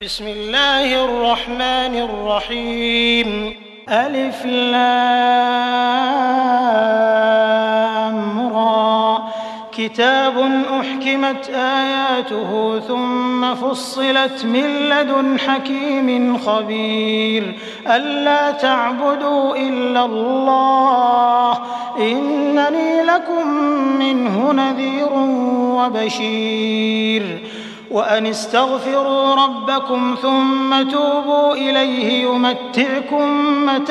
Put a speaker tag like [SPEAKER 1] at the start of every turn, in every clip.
[SPEAKER 1] بسم الله الرحمن الرحيم. ألف لام را. كتاب أحكمت آياته ثم فصلت من لدن حكيم خبير. ألا تعبدوا إلا الله إنني لكم منه نذير وبشير. وأن استغفروا ربكم ثم توبوا إليه يمتعكم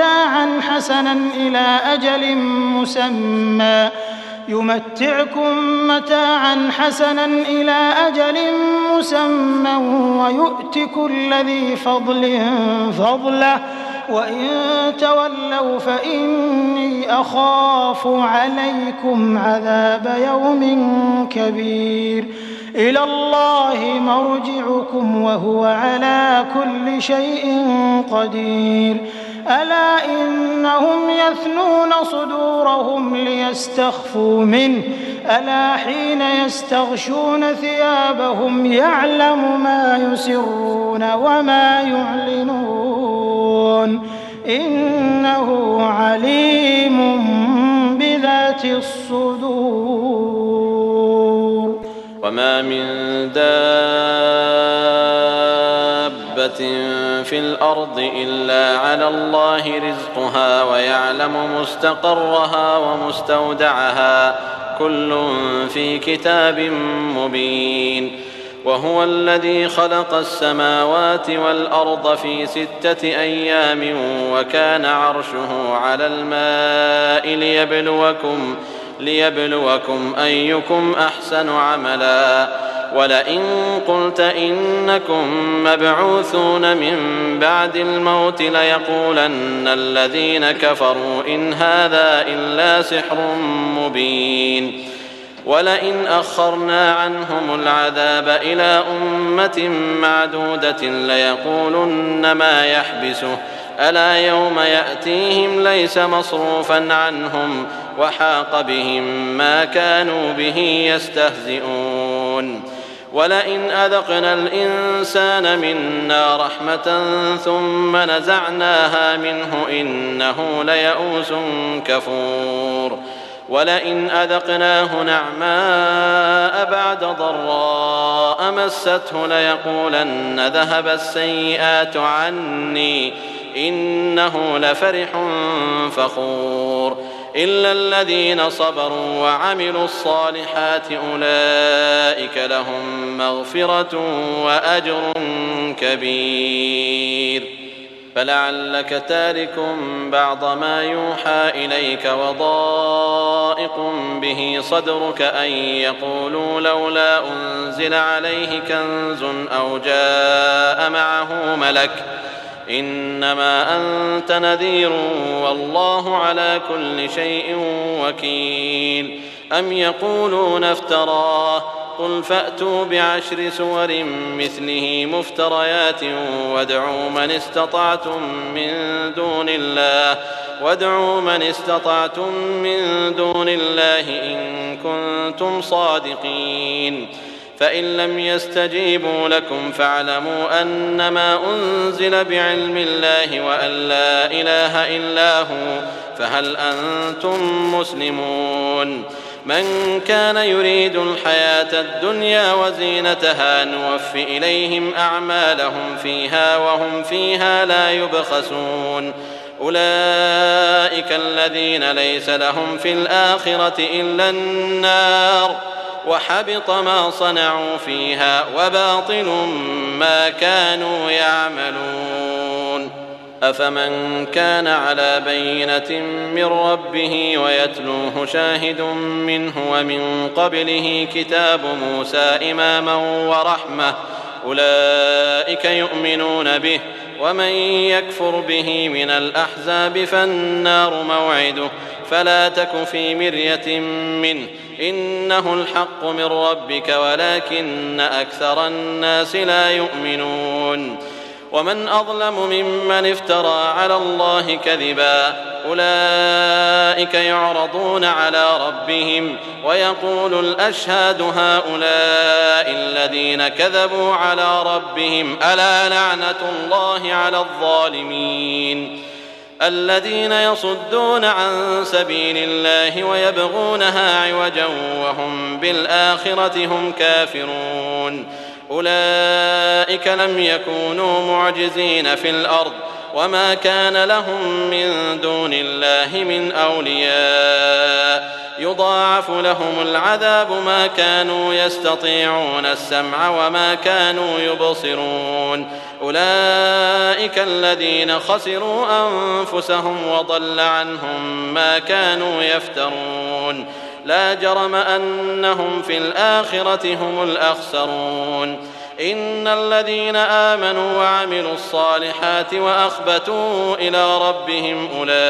[SPEAKER 1] متاعا حسنا إلى أجل مسمى ويؤت كل ذي فضل فضله وإن تولوا فإني أخاف عليكم عذاب يوم كبير. إلى الله مرجعكم وهو على كل شيء قدير. ألا إنهم يثنون صدورهم ليستخفوا منه ألا حين يستغشون ثيابهم يعلم ما يسرون وما يعلنون إنه عليم بذات الصدور.
[SPEAKER 2] وما من دابة في الأرض إلا على الله رزقها ويعلم مستقرها ومستودعها كل في كتاب مبين. وهو الذي خلق السماوات والأرض في 6 أيام وكان عرشه على الماء ليبلوكم أيكم أحسن عملا. ولئن قلت إنكم مبعوثون من بعد الموت ليقولن الذين كفروا إن هذا إلا سحر مبين. ولئن أخرنا عنهم العذاب إلى أمة معدودة ليقولن ما يحبسه ألا يوم يأتيهم ليس مصروفا عنهم وحاق بهم ما كانوا به يستهزئون. ولئن أذقنا الإنسان منا رحمة ثم نزعناها منه إنه ليئوس كفور. ولئن أذقناه نعماء بعد ضراء مسته ليقولن ذهب السيئات عني إنه لفرح فخور. إلا الذين صبروا وعملوا الصالحات أولئك لهم مغفرة وأجر كبير. فلعلك تارك بعض ما يوحى إليك وضائق به صدرك أن يقولوا لولا أنزل عليه كنز أو جاء معه ملك إنما أنت نذير والله على كل شيء وكيل. أم يقولون افتراه قل فأتوا ب10 سور مثله مفتريات وادعوا من استطعتم من دون الله إن كنتم صادقين. فإن لم يستجيبوا لكم فاعلموا أنما أنزل بعلم الله وأن لا إله إلا هو فهل أنتم مسلمون. من كان يريد الحياة الدنيا وزينتها نوف إليهم أعمالهم فيها وهم فيها لا يبخسون. أولئك الذين ليس لهم في الآخرة إلا النار وحبط ما صنعوا فيها وباطل ما كانوا يعملون. أفمن كان على بينة من ربه ويتلوه شاهد منه ومن قبله كتاب موسى إماما ورحمة أولئك يؤمنون به. ومن يكفر به من الأحزاب فالنار موعده فلا تك في مرية منه إنه الحق من ربك ولكن أكثر الناس لا يؤمنون. ومن أظلم ممن افترى على الله كذبا أولئك يعرضون على ربهم ويقول الأشهاد هؤلاء الذين كذبوا على ربهم ألا لعنة الله على الظالمين الذين يصدون عن سبيل الله ويبغونها عوجا وهم بالآخرة هم كافرون أولئك لم يكونوا معجزين في الأرض وما كان لهم من دون الله من أولياء يضاعف لهم العذاب ما كانوا يستطيعون السمع وما كانوا يبصرون أولئك الذين خسروا أنفسهم وضل عنهم ما كانوا يفترون لا جرم أنهم في الآخرة هم الأخسرون إن الذين آمنوا وعملوا الصالحات وأخبتوا إلى ربهم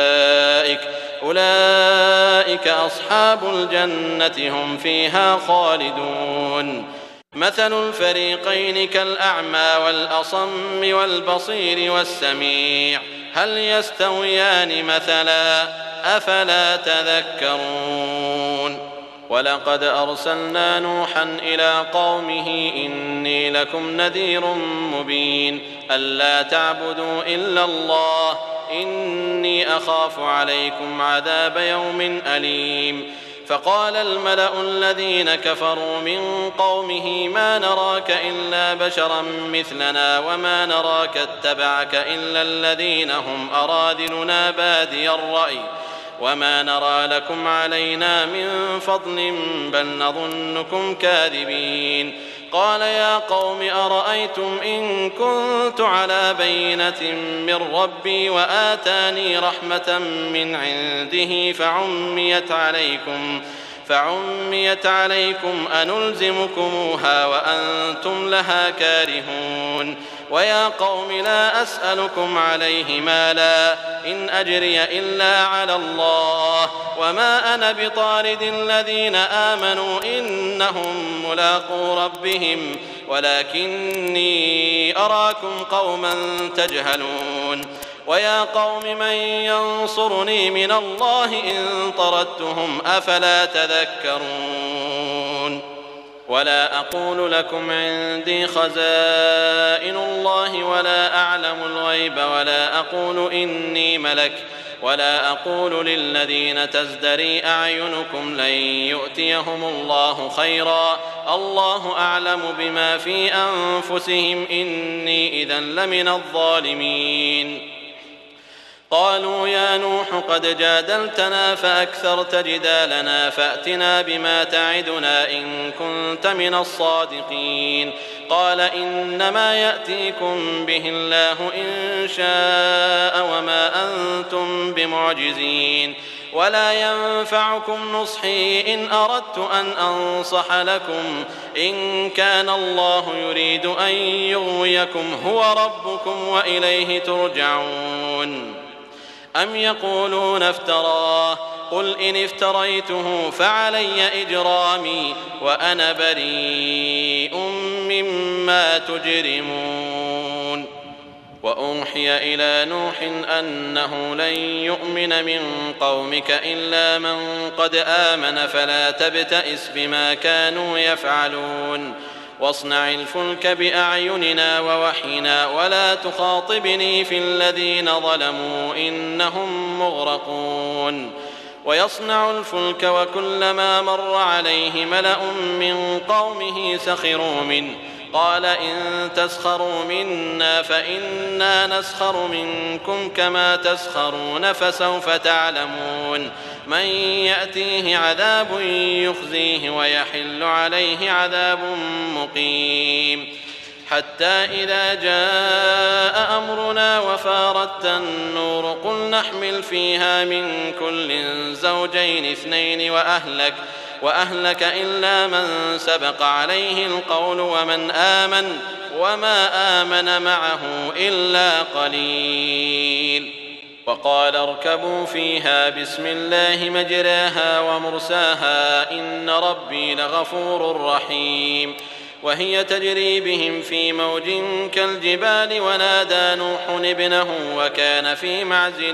[SPEAKER 2] أولئك أصحاب الجنة هم فيها خالدون مثل الفريقين كالأعمى والأصم والبصير والسميع هل يستويان مثلا أفلا تذكرون ولقد أرسلنا نوحا إلى قومه إني لكم نذير مبين ألا تعبدوا إلا الله إني أخاف عليكم عذاب يوم أليم فقال الملأ الذين كفروا من قومه ما نراك إلا بشرا مثلنا وما نراك اتبعك إلا الذين هم أراذلنا بادي الرأي وما نرى لكم علينا من فضل بل نظنكم كاذبين قال يا قوم أرأيتم إن كنت على بينة من ربي وآتاني رحمة من عنده فعميت عليكم أنلزمكموها وأنتم لها كارهون ويا قوم لا أسألكم عليه مالا إن أجري إلا على الله وما أنا بطارد الذين آمنوا إنهم ملاقو ربهم ولكني أراكم قوما تجهلون ويا قوم من ينصرني من الله إن طردتهم أفلا تذكرون ولا أقول لكم عندي خزائن الله ولا أعلم الغيب ولا أقول إني ملك ولا أقول للذين تزدري أعينكم لن يؤتيهم الله خيرا الله أعلم بما في أنفسهم إني إذا لمن الظالمين قالوا يا نوح قد جادلتنا فأكثرت جدالنا فأتنا بما تعدنا إن كنت من الصادقين قال إنما يأتيكم به الله إن شاء وما أنتم بمعجزين ولا ينفعكم نصحي إن أردت أن أنصح لكم إن كان الله يريد أن يغويكم هو ربكم وإليه ترجعون أم يقولون افتراه قل إن افتريته فعلي إجرامي وأنا بريء مما تجرمون وأوحي إلى نوح أنه لن يؤمن من قومك إلا من قد آمن فلا تبتئس بما كانوا يفعلون واصنع الفلك بأعيننا ووحينا ولا تخاطبني في الذين ظلموا إنهم مغرقون ويصنع الفلك وكلما مر عليه ملأ من قومه سخروا منه قال إن تسخروا منا فإنا نسخر منكم كما تسخرون فسوف تعلمون من يأتيه عذاب يخزيه ويحل عليه عذاب مقيم حتى إذا جاء أمرنا وفارت النور قل نحمل فيها من كل زوجين اثنين وأهلك إلا من سبق عليه القول ومن آمن وما آمن معه إلا قليل وقال اركبوا فيها بسم الله مجراها ومرساها إن ربي لغفور رحيم وهي تجري بهم في موج كالجبال ونادى نوح ابنه وكان في معزل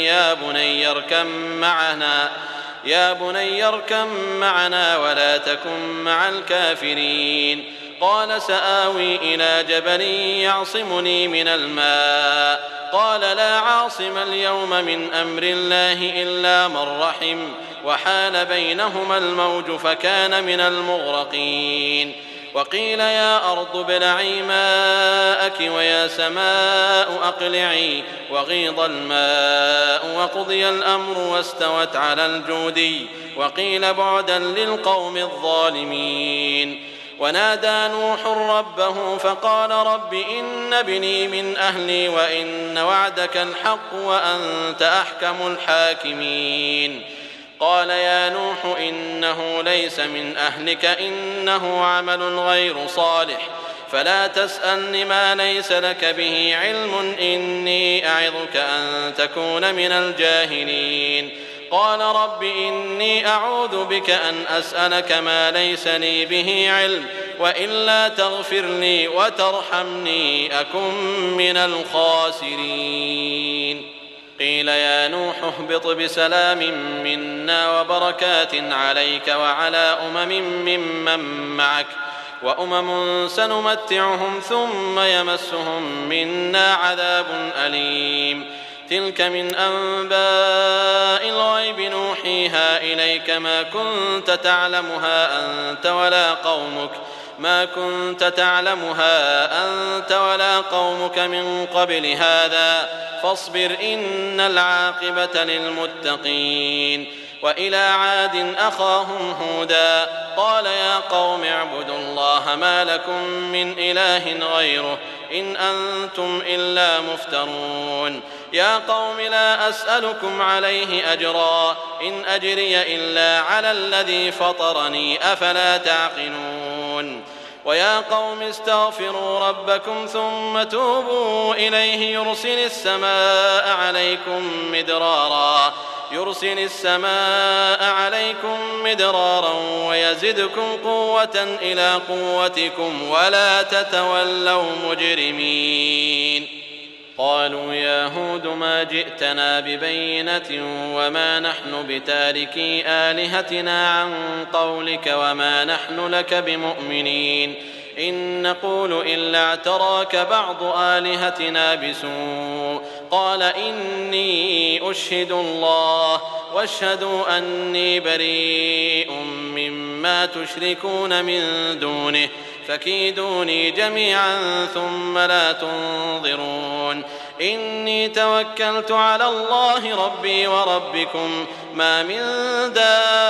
[SPEAKER 2] يا بني اركب معنا ولا تكن مع الكافرين قال سآوي إلى جبل يعصمني من الماء قال لا عاصم اليوم من أمر الله إلا من رحم وحال بينهما الموج فكان من المغرقين وقيل يا أرض ابلعي ماءك ويا سماء أقلعي وغيض الماء وقضي الأمر واستوت على الجودي وقيل بعدا للقوم الظالمين ونادى نوح ربه فقال رب إن ابني من أهلي وإن وعدك الحق وأنت أحكم الحاكمين قال يا نوح إنه ليس من أهلك إنه عمل غير صالح فلا تسألني ما ليس لك به علم إني أعظك أن تكون من الجاهلين قال رب إني أعوذ بك أن أسألك ما ليس لي به علم وإلا تغفر لي وترحمني أكن من الخاسرين قيل يا نوح اهبط بسلام منا وبركات عليك وعلى ممن معك وأمم سنمتعهم ثم يمسهم منا عذاب أليم تلك من أنباء الغيب نوحيها إليك ما كنت تعلمها أنت ولا قومك من قبل هذا فاصبر إن العاقبة للمتقين وإلى عاد أخاهم هودا قال يا قوم اعبدوا الله ما لكم من إله غيره إن أنتم إلا مفترون يا قوم لا أسألكم عليه أجرا إن أجري إلا على الذي فطرني أفلا تعقلون ويا قوم استغفروا ربكم ثم توبوا إليه يرسل السماء عليكم مدرارا ويزدكم قوة إلى قوتكم ولا تتولوا مجرمين قالوا يا هود ما جئتنا ببينة وما نحن بتاركي آلهتنا عن قولك وما نحن لك بمؤمنين إن نقول إلا اعتراك بعض آلهتنا بسوء قال إني أشهد الله واشهدوا أني بريء مما تشركون من دونه فكيدوني جميعا ثم لا تنظرون إني توكلت على الله ربي وربكم ما من دابة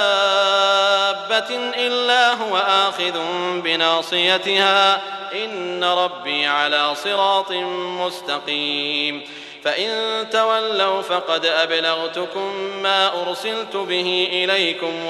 [SPEAKER 2] إلا هو آخذ بناصيتها إن ربي على صراط مستقيم فإن تولوا فقد أبلغتكم ما أرسلت به إليكم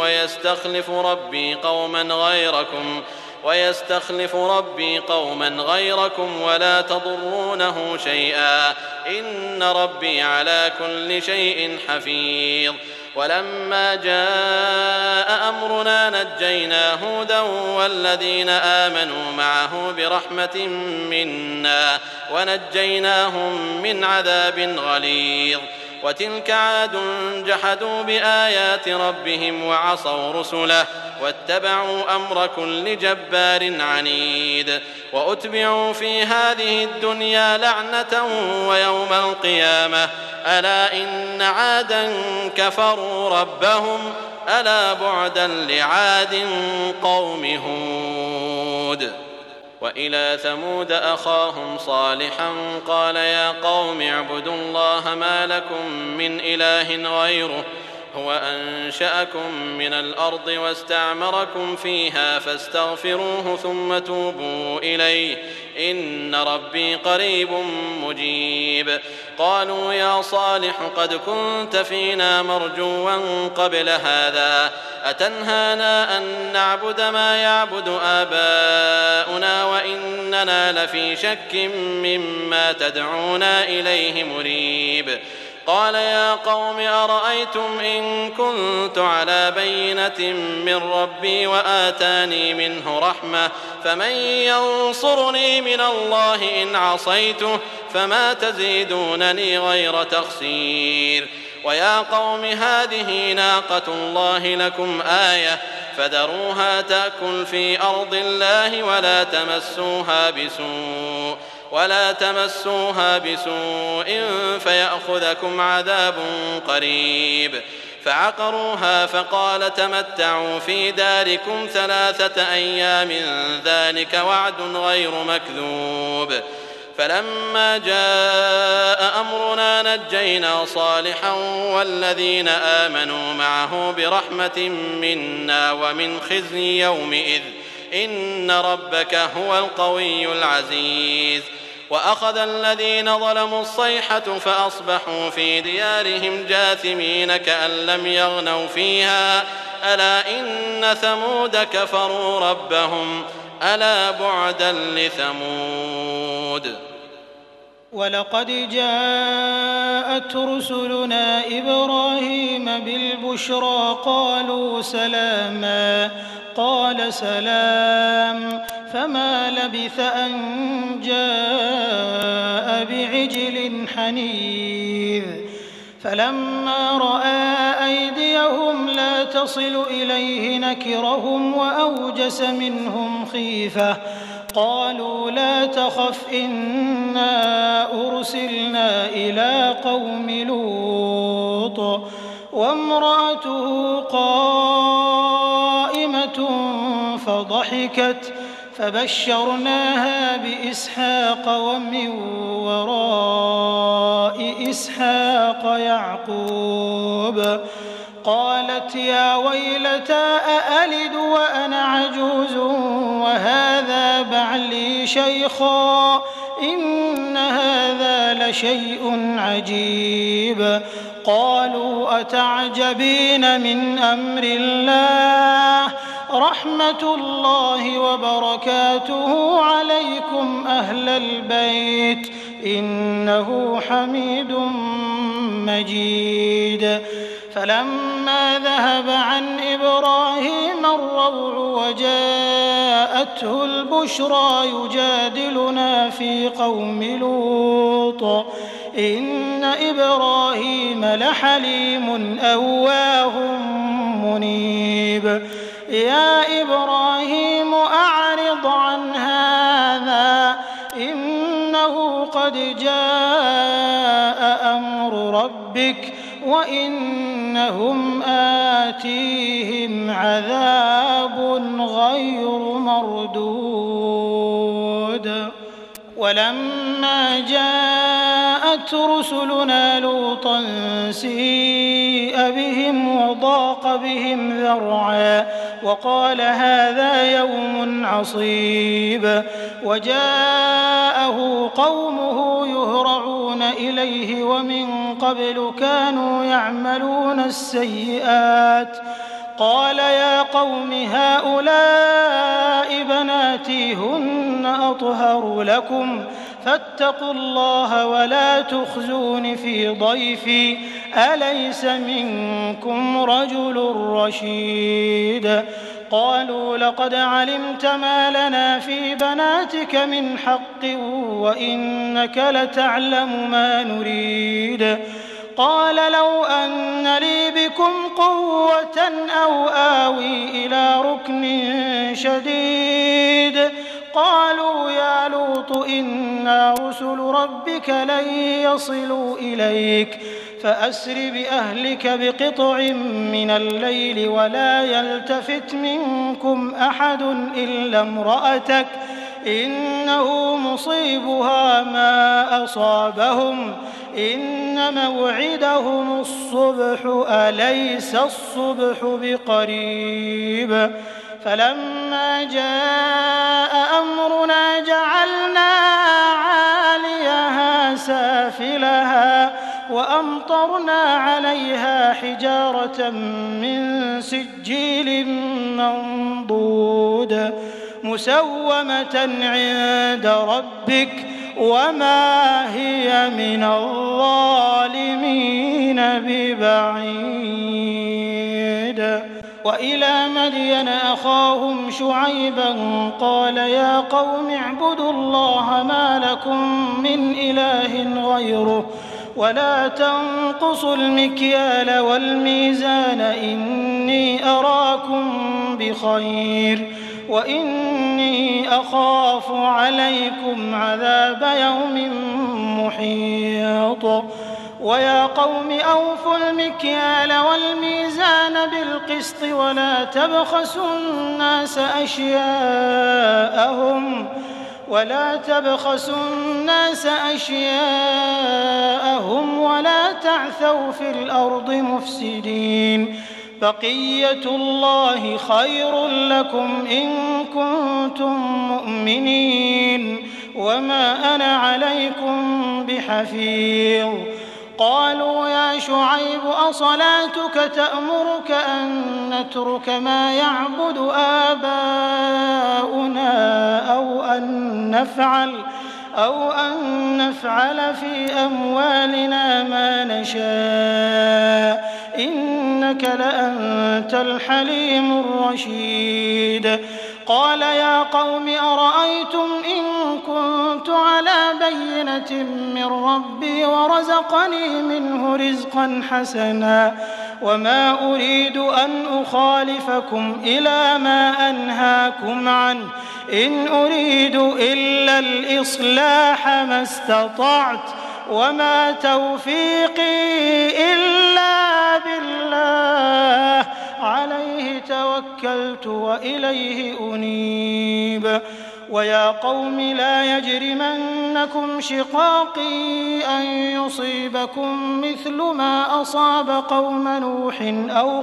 [SPEAKER 2] ويستخلف ربي قوما غيركم ولا تضرونه شيئا إن ربي على كل شيء حفيظ ولما جاء أمرنا نجينا هودا والذين آمنوا معه برحمة منا ونجيناهم من عذاب غليظ وتلك عاد جحدوا بآيات ربهم وعصوا رسله واتبعوا أمر كل جبار عنيد وأتبعوا في هذه الدنيا لعنة ويوم القيامة ألا إن عادا كفروا ربهم ألا بعدا لعاد قوم هود وإلى ثمود أخاهم صالحا قال يا قوم اعبدوا الله ما لكم من إله غيره هو أنشأكم من الأرض واستعمركم فيها فاستغفروه ثم توبوا إليه إن ربي قريب مجيب قالوا يا صالح قد كنت فينا مرجوا قبل هذا أتنهانا أن نعبد ما يعبد آباؤنا وإننا لفي شك مما تدعونا إليه مريب قال يا قوم أرأيتم إن كنت على بينة من ربي وآتاني منه رحمة فمن ينصرني من الله إن عصيته فما تزيدونني غير تخسير ويا قوم هذه ناقة الله لكم آية فذروها تأكل في أرض الله ولا تمسوها بسوء فيأخذكم عذاب قريب فعقروها فقال تمتعوا في داركم 3 أيام ذلك وعد غير مكذوب فلما جاء أمرنا نجينا صالحا والذين آمنوا معه برحمة منا ومن خزي يومئذ إن ربك هو القوي العزيز وأخذ الذين ظلموا الصيحة فأصبحوا في ديارهم جاثمين كأن لم يغنوا فيها ألا إن ثمود كفروا ربهم ألا بعدا لثمود
[SPEAKER 1] ولقد جاءت رسلنا إبراهيم بالبشرى قالوا سلاما قال سلام فما لبث أن جاء بعجل حنيذ فلما رأى أيديهم لا تصل إليه نكرهم وأوجس منهم خيفة قالوا لا تخف إنا أرسلنا إلى قوم لوط وامرأته قائمة فضحكت فبشرناها بإسحاق ومن وراء إسحاق يعقوب قالت يا ويلتى أألد وأنا عجوز وهذا بعلي شيخا إن هذا لشيء عجيب قالوا أتعجبين من أمر الله رحمة الله وبركاته عليكم أهل البيت إنه حميد مجيد فلما ذهب عن إبراهيم الروع وجاءته البشرى يجادلنا في قوم لوط إن إبراهيم لحليم أواه منيب يا إبراهيم أعرض عن هذا إنه قد جاء أمر ربك وإنهم آتيهم عذاب غير مردود ولما جاءت رسلنا لوطا سيء بهم وضاق بهم ذرعا وقال هذا يوم عصيب وجاءه قومه يهرعون إليه ومن قبل كانوا يعملون السيئات قال يا قوم هؤلاء بناتي هن أطهر لكم فاتقوا الله ولا تخزون في ضيفي أليس منكم رجل رشيد قالوا لقد علمت ما لنا في بناتك من حق وإنك لتعلم ما نريد قال لو أن لي بكم قوة أو آوي إلى ركن شديد قالوا يا لوط إنا رسل ربك لن يصلوا إليك فأسر بأهلك بقطع من الليل ولا يلتفت منكم أحد إلا امرأتك إنه مصيبها ما أصابهم إن موعدهم الصبح أليس الصبح بقريب فلما جاء أمرنا جعلنا عاليها سافلها وأمطرنا عليها حجارة من سجيل منضود مسومة عند ربك وما هي من الظالمين ببعيد. وإلى مدين أخاهم شعيبا قال يا قوم اعبدوا الله ما لكم من إله غيره ولا تنقصوا المكيال والميزان إني أراكم بخير وإني أخاف عليكم عذاب يوم محيط. ويا قوم أوفوا المكيال والميزان بالقسط ولا تبخسوا الناس أشياءهم ولا تعثوا في الأرض مفسدين. بقية الله خير لكم إن كنتم مؤمنين وما أنا عليكم بحفيظ. قالوا يا شعيب أصلاتك تأمرك أن نترك ما يعبد آباؤنا أو أن نفعل في أموالنا ما نشاء إنك لأنت الحليم الرشيد. قال يا قوم أرأيتم إن كنت على بينة من ربي ورزقني منه رزقا حسنا وما أريد أن أخالفكم إلى ما أنهاكم عنه إن أريد إلا الإصلاح ما استطعت وما توفيقي إلا بالله عليه توكلت وإليه أنيب. ويا قوم لا يجرمنكم شقاقي أن يصيبكم مثل ما أصاب قوم نوح أو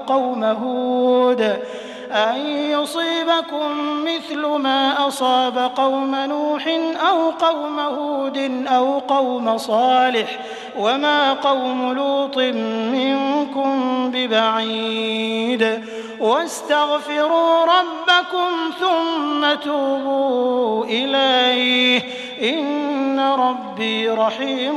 [SPEAKER 1] قوم هود أو قوم صالح وما قوم لوط منكم ببعيد. واستغفروا ربكم ثم توبوا إليه إن ربي رحيم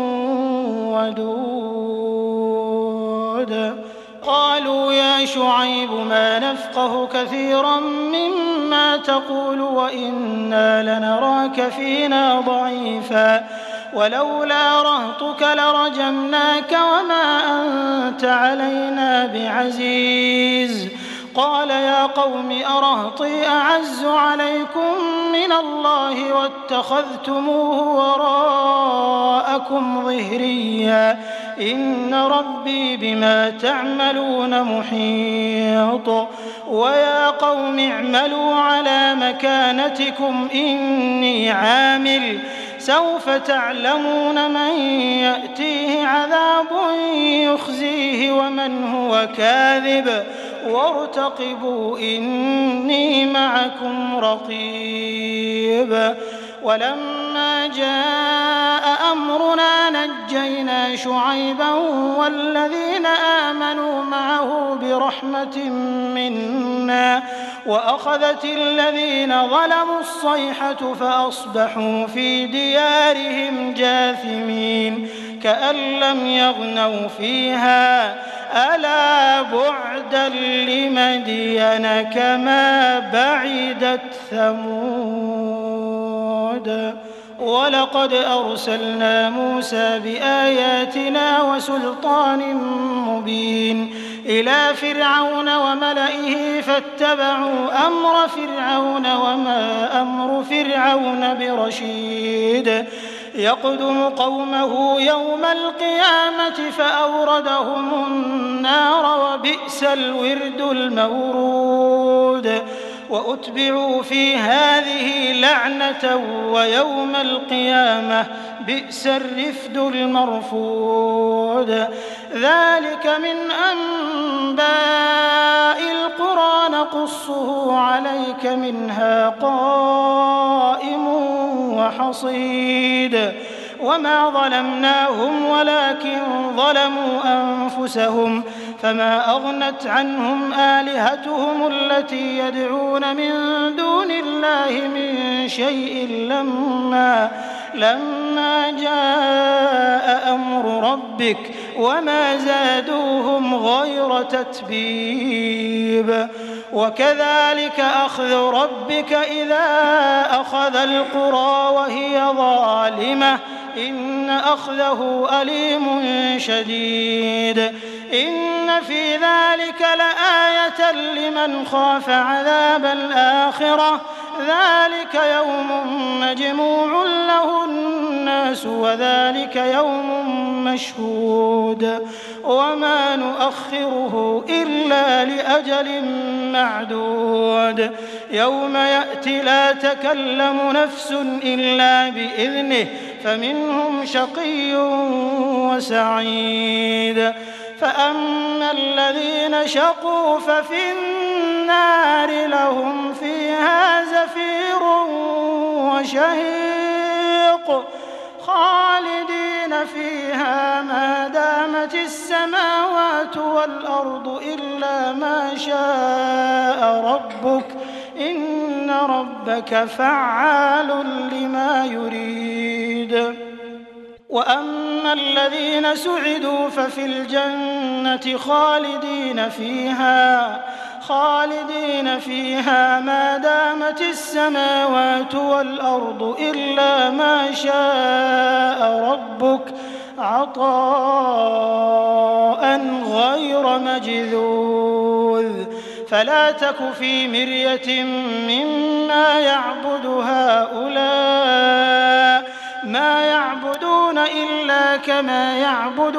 [SPEAKER 1] ودود. قالوا يا شعيب ما نفقه كثيرا مما تقول وإنا لنراك فينا ضعيفا ولولا رهطك لرجمناك وما أنت علينا بعزيز. قال يا قوم أرهطي أعز عليكم من الله واتخذتموه وراءكم ظهريا إن ربي بما تعملون محيط. ويا قوم اعملوا على مكانتكم إني عامل سوف تعلمون من يأتيه عذاب يخزيه ومن هو كاذب وارتقبوا إني معكم رقيب. ولما جاء أمرنا نجينا شعيبا والذين آمنوا معه برحمة منا وأخذت الذين ظلموا الصيحة فأصبحوا في ديارهم جاثمين كأن لم يغنوا فيها ألا بعدا لمدين كما بعدت ثمود. ولقد أرسلنا موسى بآياتنا وسلطان مبين إلى فرعون وملئه فاتبعوا أمر فرعون وما أمر فرعون برشيد. يقدم قومه يوم القيامة فأوردهم النار وبئس الورد المورود. وأتبعوا في هذه لعنة ويوم القيامة بئس الرفد المرفود. ذلك من أنباء القرى نقصه عليك منها قائم وحصيد. وما ظلمناهم ولكن ظلموا أنفسهم فما أغنت عنهم آلهتهم التي لما جاء أمر ربك وما زادوهم غير تتبيب وكذلك أخذ ربك إذا أخذ القرى وهي ظالمة إن أخذه أليم شديد إن في ذلك لآية لمن خاف عذاب الآخرة ذلك يوم مجموع له الناس وذلك يوم مشهود وما نؤخره إلا لأجل معدود يوم يأتي لا تكلم نفس إلا بإذنه فمنهم شقي وسعيد فأما الذين شقوا ففي النار لهم فيها زفير وشهيق خالدين فيها ما دامت السماوات والأرض إلا ما شاء ربك إن ربك فعال لما يريد وأما الذين سعدوا ففي الجنة خالدين فيها ما دامت السماوات والأرض إلا ما شاء ربك عطاء غير مجذوذ فلا تك في مرية مما يعبد هؤلاء ما يعبدون إلا كما يعبد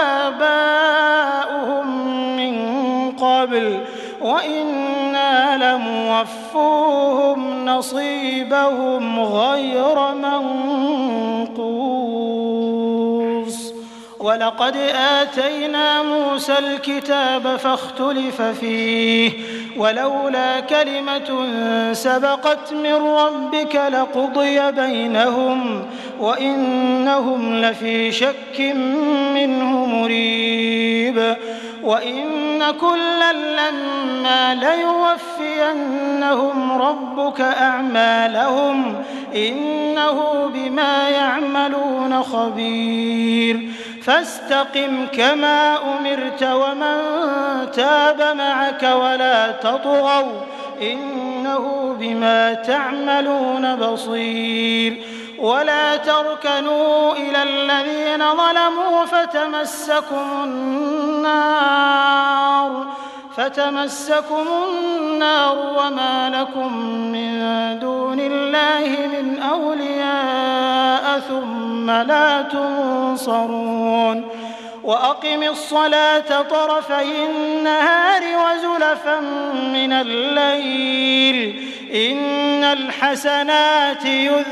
[SPEAKER 1] آباؤهم من قبل وإنا لموفوهم نصيبهم غير منقوص ولقد آتينا موسى الكتاب فاختلف فيه ولولا كلمة سبقت من ربك لقضي بينهم وإنهم لفي شك منه مريب وإن كلا لما ليوفينهم ربك أعمالهم إنه بما يعملون خبير فاستقم كما أمرت ومن تاب معك ولا تطغوا إنه بما تعملون بصير ولا تركنوا إلى الذين ظلموا فتمسكم النار وما لكم من دون الله من أولياء ثم لا تنصرون وأقم الصلاة طرفي النهار وزلفا من الليل إن الحسنات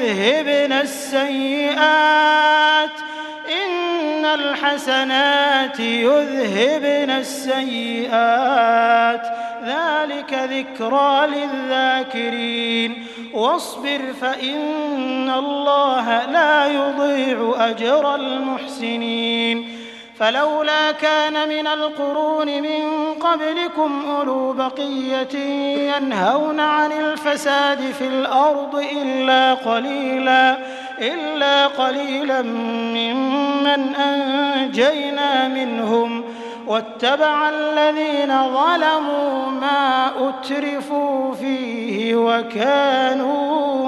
[SPEAKER 1] يذهبن السيئات ذلك ذكرى للذاكرين واصبر فإن الله لا يضيع أجر المحسنين فلولا كان من القرون من قبلكم أولو بقية ينهون عن الفساد في الأرض إلا قليلا ممن أنجينا منهم واتبع الذين ظلموا ما أترفوا فيه وكانوا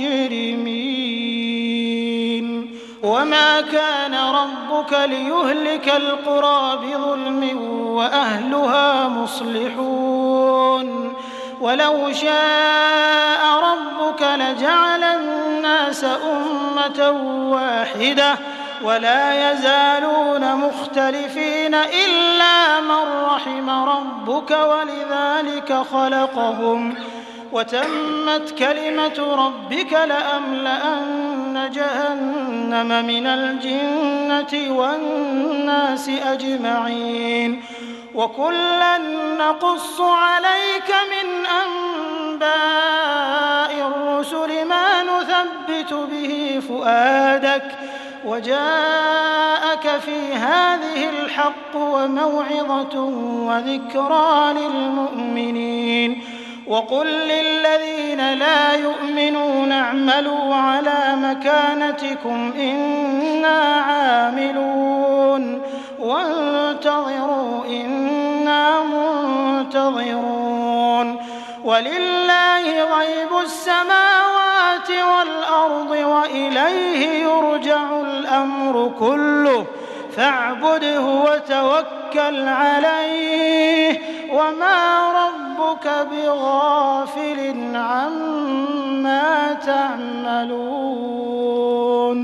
[SPEAKER 1] مجرمين وما كان ربك ليهلك القرى بظلم وأهلها مصلحون ولو شاء ربك لجعل الناس أمة واحدة ولا يزالون مختلفين إلا من رحم ربك ولذلك خلقهم وتمت كلمة ربك لأملأن جهنم من الجنة والناس أجمعين وكلا نقص عليك من أنباء الرسل ما نثبت به فؤادك وجاءك في هذه الحق وموعظة وذكرى للمؤمنين وقل للذين لا يؤمنون اعملوا على مكانتكم إنا عاملون وانتظروا إنا منتظرون ولله غيب السماوات والأرض وإليه يرجع الأمر كله فاعبده وتوكل عليه وما ربك بغافل عما تعملون